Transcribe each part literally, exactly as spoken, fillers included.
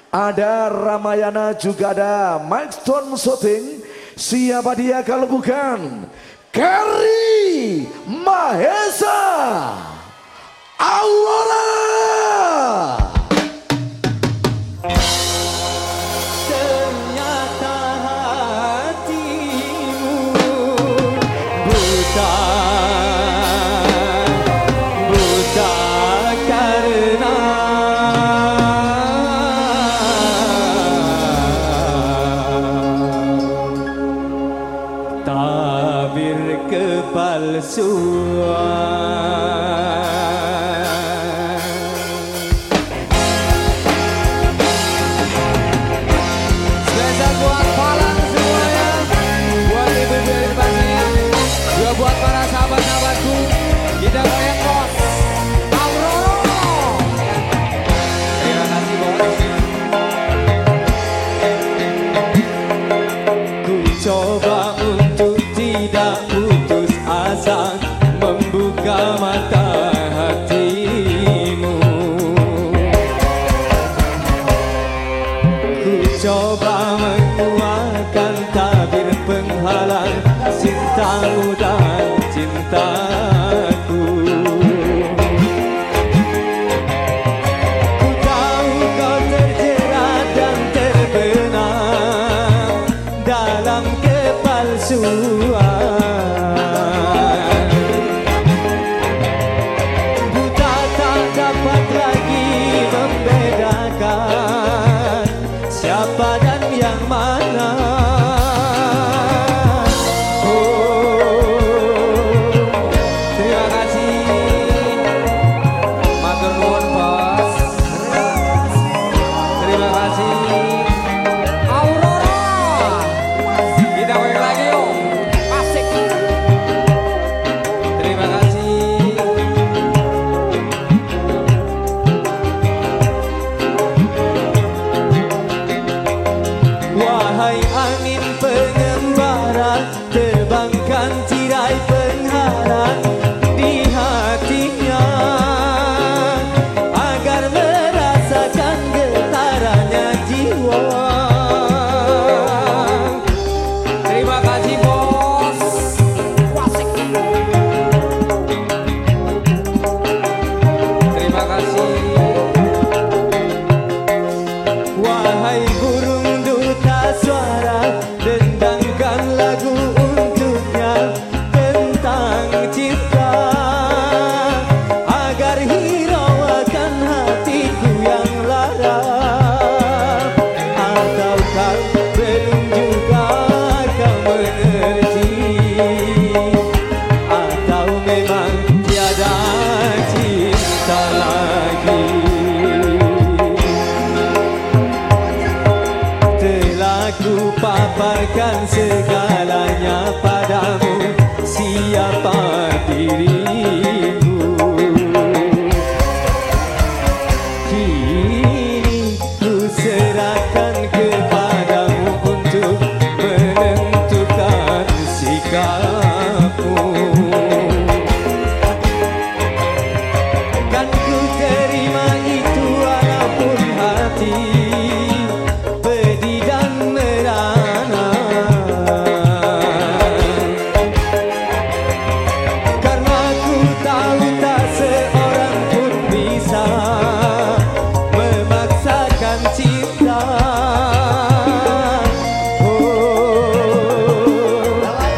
Ada Ramayana, juga ada Milestone Shooting. Siapa dia kalau bukan Kerry Mahesa Aurora. Ternyata hatimu buta, buta karena tabir kepalsuan. Spesial buat Falang semuanya, buat ibu-ibu yang pastinya, juga buat para sahabat-sahabatku. Kita goyang bos, Aurora. Terima kasih bos. Ku coba untuk tidak putus asa, membuka mata hatimu. Ku coba menguatkan tabir penghalang cintamu dan cintaku. Ku tahu kau terjerat dan terbenam dalam kepalsuan. Buta tak dapat lagi membedakan siapa dan yang mana. Oh, terima kasih. Matur nuwun bos. Terima kasih. Aurora. Kita goyang lagi yuk. Asik. Terima kasih. Wahai angin pengembara, terbangkan tirai penghalang di hatinya, agar merasakan getarannya jiwa. Terima kasih bos. Wasik. Terima kasih. Wahai burung duta suara, dendangkan lagu untuknya tentang cinta, agar hiraukan hatiku yang lara. Ataukah belum juga kau mengerti, atau memang tiada cinta lagi. Telah ku paparkan segalanya padamu, siapa dirimu. Kini ku serahkan kepadamu untuk menentukan sikapmu. Kan ku terima itu walaupun hati pedih dan merana, karena ku tahu tak seorang pun bisa memaksakan cinta. Oh,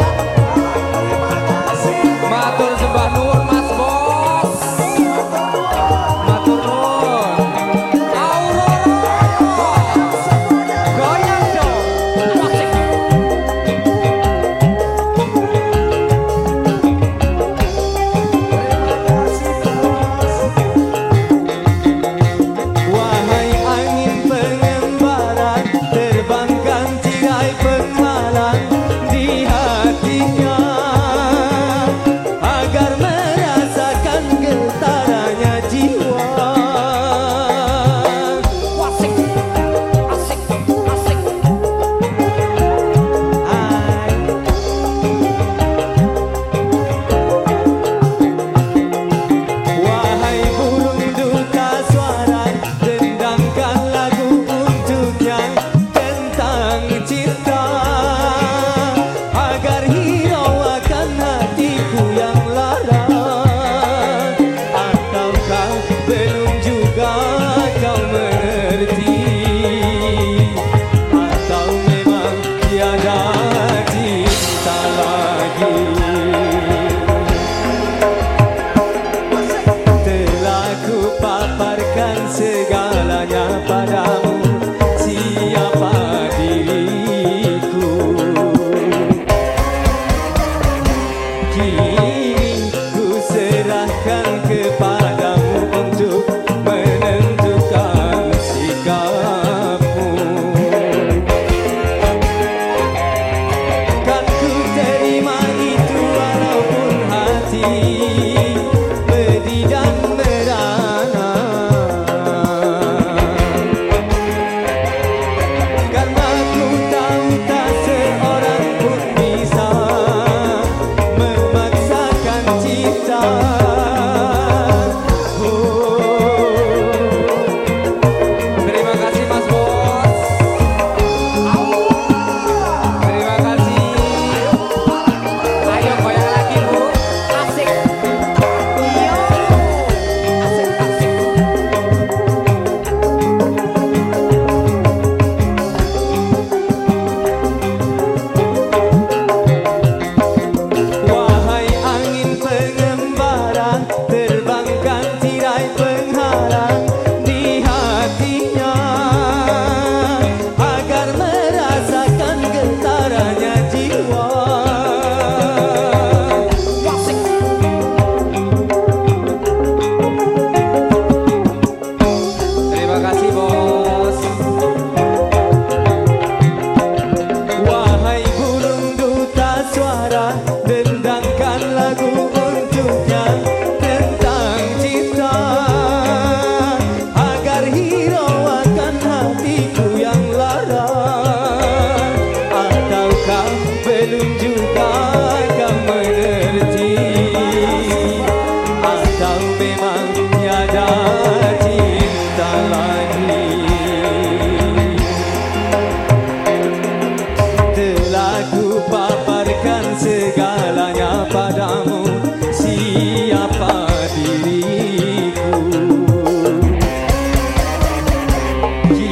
matur sembah nuwun mas bos. Matur nuwun. Aurora. Goyang dong. Wasik. Wahai angin pengembara,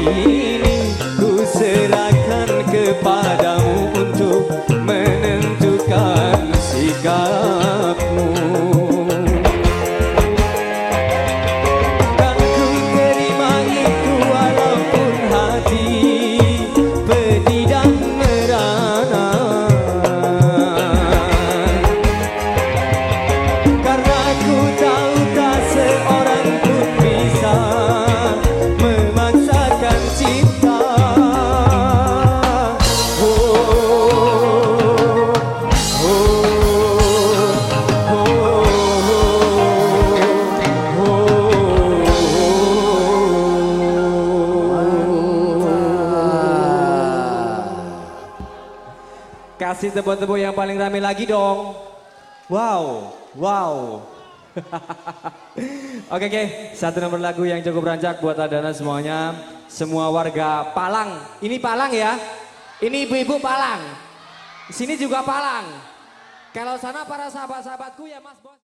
ini ku serahkan kepadamu untuk menentukan sikapmu. Dan ku terima itu walaupun hati pedih dan merana, karena ku tahu tak seorang pun bisa memaksakan cinta. Oh, oh, oh, kasih tepuk-tepuk yang paling rame lagi dong. Wow, wow. Oke, oke, satu nomor lagu yang cukup rancak buat Adana semuanya. Semua warga Palang. Ini Palang ya. Ini ibu-ibu Palang. Sini juga Palang. Kalau sana para sahabat-sahabatku ya Mas Bos.